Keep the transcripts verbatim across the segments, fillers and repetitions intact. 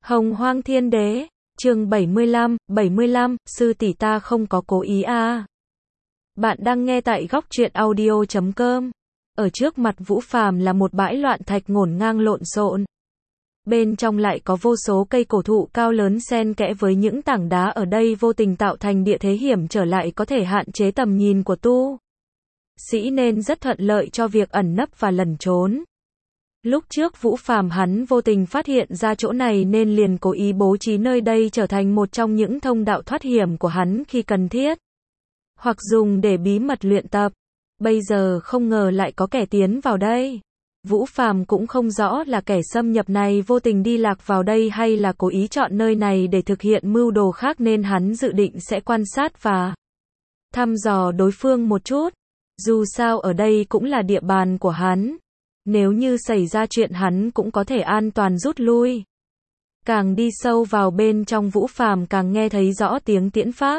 Hồng Hoang Thiên Đế, chương bảy mươi lăm, bảy mươi lăm, sư tỷ ta không có cố ý à. Bạn đang nghe tại góc truyện audio chấm com. Ở trước mặt Vũ Phàm là một bãi loạn thạch ngổn ngang lộn xộn. Bên trong lại có vô số cây cổ thụ cao lớn xen kẽ với những tảng đá ở đây vô tình tạo thành địa thế hiểm trở lại có thể hạn chế tầm nhìn của tu sĩ nên rất thuận lợi cho việc ẩn nấp và lẩn trốn. Lúc trước Vũ Phàm hắn vô tình phát hiện ra chỗ này nên liền cố ý bố trí nơi đây trở thành một trong những thông đạo thoát hiểm của hắn khi cần thiết, hoặc dùng để bí mật luyện tập. Bây giờ không ngờ lại có kẻ tiến vào đây. Vũ Phàm cũng không rõ là kẻ xâm nhập này vô tình đi lạc vào đây hay là cố ý chọn nơi này để thực hiện mưu đồ khác nên hắn dự định sẽ quan sát và thăm dò đối phương một chút. Dù sao ở đây cũng là địa bàn của hắn. Nếu như xảy ra chuyện hắn cũng có thể an toàn rút lui. Càng đi sâu vào bên trong Vũ Phàm càng nghe thấy rõ tiếng tiễn pháp.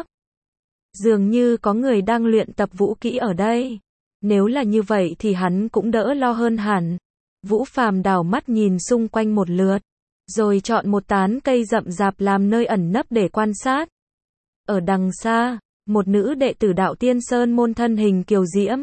Dường như có người đang luyện tập vũ kỹ ở đây. Nếu là như vậy thì hắn cũng đỡ lo hơn hẳn. Vũ Phàm đảo mắt nhìn xung quanh một lượt, rồi chọn một tán cây rậm rạp làm nơi ẩn nấp để quan sát. Ở đằng xa, một nữ đệ tử Đạo Tiên Sơn môn thân hình kiều diễm,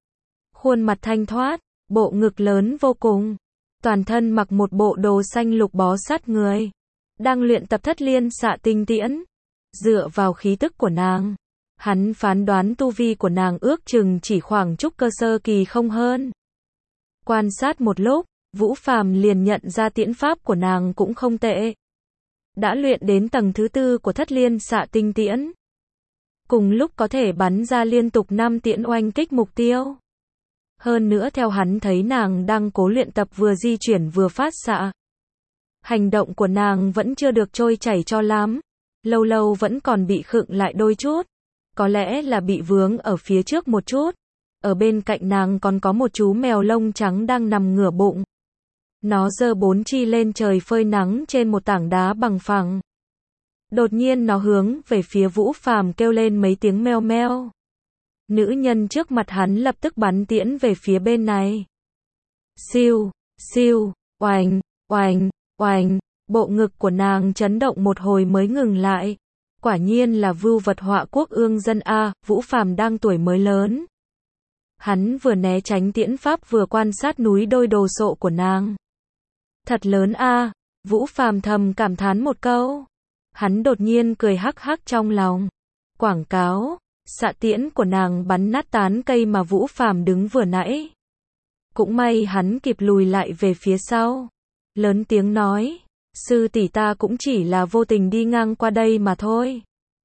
khuôn mặt thanh thoát, bộ ngực lớn vô cùng, toàn thân mặc một bộ đồ xanh lục bó sát người, đang luyện tập Thất Liên Xạ Tinh Tiễn. Dựa vào khí tức của nàng, hắn phán đoán tu vi của nàng ước chừng chỉ khoảng trúc cơ sơ kỳ không hơn. Quan sát một lúc, Vũ Phàm liền nhận ra tiễn pháp của nàng cũng không tệ. Đã luyện đến tầng thứ tư của Thất Liên Xạ Tinh Tiễn. Cùng lúc có thể bắn ra liên tục năm tiễn oanh kích mục tiêu. Hơn nữa theo hắn thấy nàng đang cố luyện tập vừa di chuyển vừa phát xạ. Hành động của nàng vẫn chưa được trôi chảy cho lắm. Lâu lâu vẫn còn bị khựng lại đôi chút. Có lẽ là bị vướng ở phía trước một chút. Ở bên cạnh nàng còn có một chú mèo lông trắng đang nằm ngửa bụng. Nó giơ bốn chi lên trời phơi nắng trên một tảng đá bằng phẳng. Đột nhiên nó hướng về phía Vũ Phàm kêu lên mấy tiếng meo meo. Nữ nhân trước mặt hắn lập tức bắn tiễn về phía bên này. Siêu, siêu, oành, oành, oành, bộ ngực của nàng chấn động một hồi mới ngừng lại. Quả nhiên là vưu vật họa quốc ương dân A, Vũ Phàm đang tuổi mới lớn. Hắn vừa né tránh tiễn pháp vừa quan sát núi đôi đồ sộ của nàng. Thật lớn A, Vũ Phàm thầm cảm thán một câu. Hắn đột nhiên cười hắc hắc trong lòng. Quảng cáo, xạ tiễn của nàng bắn nát tán cây mà Vũ Phàm đứng vừa nãy. Cũng may hắn kịp lùi lại về phía sau. Lớn tiếng nói, sư tỷ ta cũng chỉ là vô tình đi ngang qua đây mà thôi.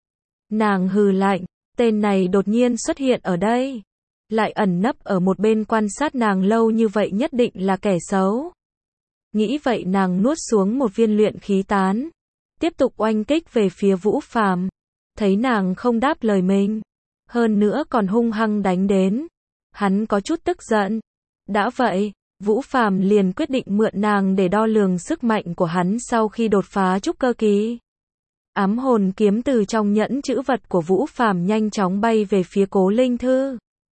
Nàng hừ lạnh, tên này đột nhiên xuất hiện ở đây. Lại ẩn nấp ở một bên quan sát nàng lâu như vậy nhất định là kẻ xấu. Nghĩ vậy nàng nuốt xuống một viên luyện khí tán. Tiếp tục oanh kích về phía Vũ Phàm. Thấy nàng không đáp lời mình. Hơn nữa còn hung hăng đánh đến. Hắn có chút tức giận. Đã vậy, Vũ Phàm liền quyết định mượn nàng để đo lường sức mạnh của hắn sau khi đột phá trúc cơ kỳ. Ám hồn kiếm từ trong nhẫn chữ vật của Vũ Phàm nhanh chóng bay về phía Cố Linh Thư.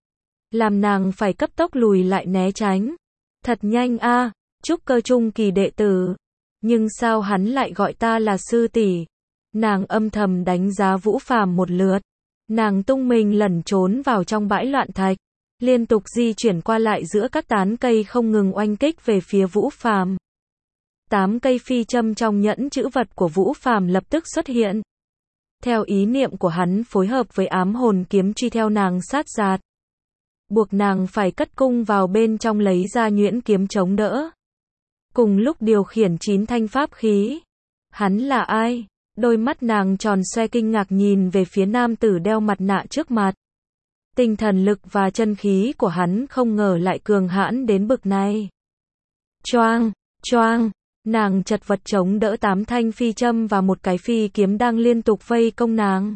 Làm nàng phải cấp tốc lùi lại né tránh. Thật nhanh a, à, trúc cơ trung kỳ đệ tử. Nhưng sao hắn lại gọi ta là sư tỷ? Nàng âm thầm đánh giá Vũ Phàm một lượt. Nàng tung mình lẩn trốn vào trong bãi loạn thạch, liên tục di chuyển qua lại giữa các tán cây không ngừng oanh kích về phía Vũ Phàm. Tám cây phi châm trong nhẫn chữ vật của Vũ Phàm lập tức xuất hiện. Theo ý niệm của hắn phối hợp với ám hồn kiếm truy theo nàng sát giạt. Buộc nàng phải cất cung vào bên trong lấy ra nhuyễn kiếm chống đỡ. Cùng lúc điều khiển chín thanh pháp khí. Hắn là ai? Đôi mắt nàng tròn xoe kinh ngạc nhìn về phía nam tử đeo mặt nạ trước mặt. Tinh thần lực và chân khí của hắn không ngờ lại cường hãn đến bực này. Choang, choang, nàng chật vật chống đỡ tám thanh phi châm và một cái phi kiếm đang liên tục vây công nàng.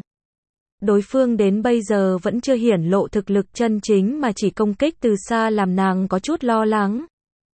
Đối phương đến bây giờ vẫn chưa hiển lộ thực lực chân chính mà chỉ công kích từ xa làm nàng có chút lo lắng.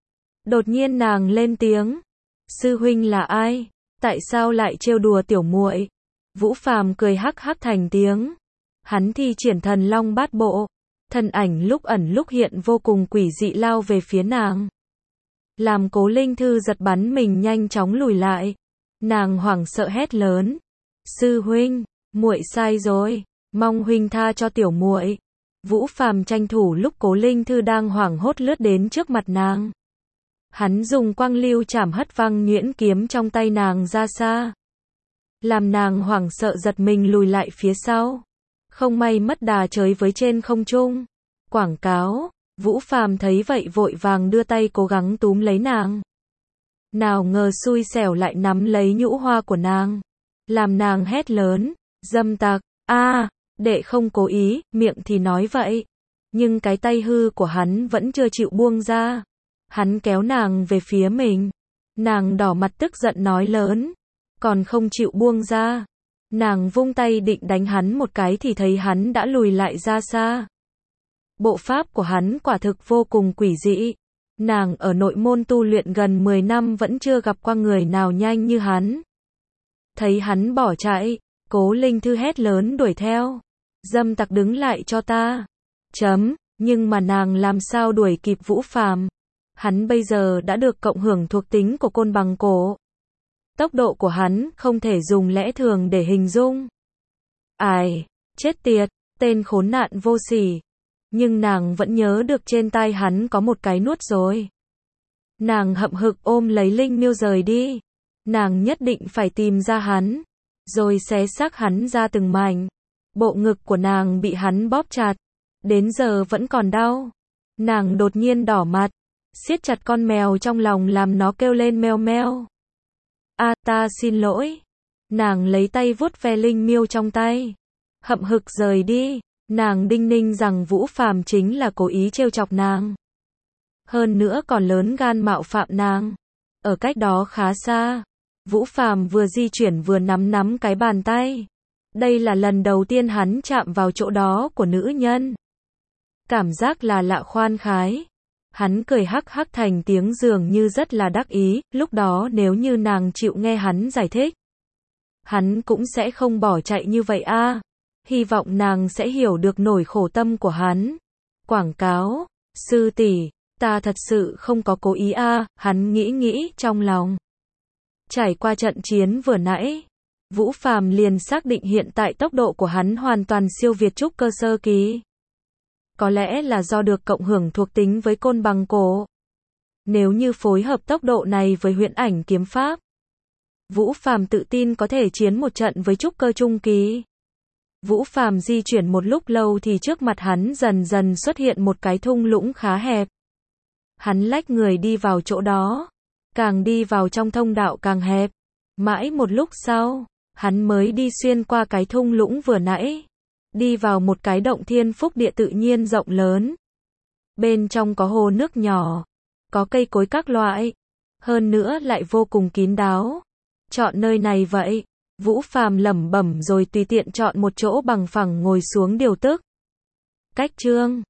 Đột nhiên nàng lên tiếng. Sư huynh là ai? Tại sao lại trêu đùa tiểu muội? Vũ Phàm cười hắc hắc thành tiếng. Hắn thi triển thần long bát bộ. Thân ảnh lúc ẩn lúc hiện vô cùng quỷ dị lao về phía nàng. Làm Cố Linh Thư giật bắn mình nhanh chóng lùi lại. Nàng hoảng sợ hét lớn. Sư huynh, muội sai rồi, mong huynh tha cho tiểu muội. Vũ Phàm tranh thủ lúc Cố Linh Thư đang hoảng hốt lướt đến trước mặt nàng. Hắn dùng quang lưu chảm hất văng nhuyễn kiếm trong tay nàng ra xa. Làm nàng hoảng sợ giật mình lùi lại phía sau. Không may mất đà chới với trên không trung. Quảng cáo, Vũ Phàm thấy vậy vội vàng đưa tay cố gắng túm lấy nàng. Nào ngờ xui xẻo lại nắm lấy nhũ hoa của nàng. Làm nàng hét lớn, dâm tặc, a, đệ không cố ý, miệng thì nói vậy. Nhưng cái tay hư của hắn vẫn chưa chịu buông ra. Hắn kéo nàng về phía mình. Nàng đỏ mặt tức giận nói lớn. Còn không chịu buông ra. Nàng vung tay định đánh hắn một cái thì thấy hắn đã lùi lại ra xa. Bộ pháp của hắn quả thực vô cùng quỷ dị. Nàng ở nội môn tu luyện gần mười năm vẫn chưa gặp qua người nào nhanh như hắn. Thấy hắn bỏ chạy, Cố Linh Thư hét lớn đuổi theo. Dâm tặc đứng lại cho ta. Chấm, nhưng mà nàng làm sao đuổi kịp Vũ Phàm. Hắn bây giờ đã được cộng hưởng thuộc tính của côn bằng cổ. Tốc độ của hắn không thể dùng lẽ thường để hình dung. Ai, chết tiệt, tên khốn nạn vô sỉ. Nhưng nàng vẫn nhớ được trên tay hắn có một cái nuốt rồi. Nàng hậm hực ôm lấy Linh Miêu rời đi. Nàng nhất định phải tìm ra hắn. Rồi xé xác hắn ra từng mảnh. Bộ ngực của nàng bị hắn bóp chặt. Đến giờ vẫn còn đau. Nàng đột nhiên đỏ mặt. Siết chặt con mèo trong lòng làm nó kêu lên meo meo. A ta xin lỗi. Nàng lấy tay vuốt ve Linh Miêu trong tay. Hậm hực rời đi. Nàng đinh ninh rằng Vũ Phàm chính là cố ý trêu chọc nàng. Hơn nữa còn lớn gan mạo phạm nàng. Ở cách đó khá xa. Vũ Phàm vừa di chuyển vừa nắm nắm cái bàn tay. Đây là lần đầu tiên hắn chạm vào chỗ đó của nữ nhân. Cảm giác là lạ khoan khái. Hắn cười hắc hắc thành tiếng dường như rất là đắc ý, lúc đó nếu như nàng chịu nghe hắn giải thích. Hắn cũng sẽ không bỏ chạy như vậy a. À. Hy vọng nàng sẽ hiểu được nỗi khổ tâm của hắn. Quảng cáo, sư tỷ, ta thật sự không có cố ý a, à, hắn nghĩ nghĩ trong lòng. Trải qua trận chiến vừa nãy, Vũ Phàm liền xác định hiện tại tốc độ của hắn hoàn toàn siêu việt trúc cơ sơ kỳ. Có lẽ là do được cộng hưởng thuộc tính với côn bằng cổ. Nếu như phối hợp tốc độ này với huyễn ảnh kiếm pháp, Vũ Phàm tự tin có thể chiến một trận với trúc cơ trung kỳ. Vũ Phàm di chuyển một lúc lâu thì trước mặt hắn dần dần xuất hiện một cái thung lũng khá hẹp. Hắn lách người đi vào chỗ đó. Càng đi vào trong thông đạo càng hẹp. Mãi một lúc sau, hắn mới đi xuyên qua cái thung lũng vừa nãy. Đi vào một cái động thiên phúc địa tự nhiên rộng lớn. Bên trong có hồ nước nhỏ. Có cây cối các loại. Hơn nữa lại vô cùng kín đáo. Chọn nơi này vậy. Vũ Phàm lẩm bẩm rồi tùy tiện chọn một chỗ bằng phẳng ngồi xuống điều tức. Cách chương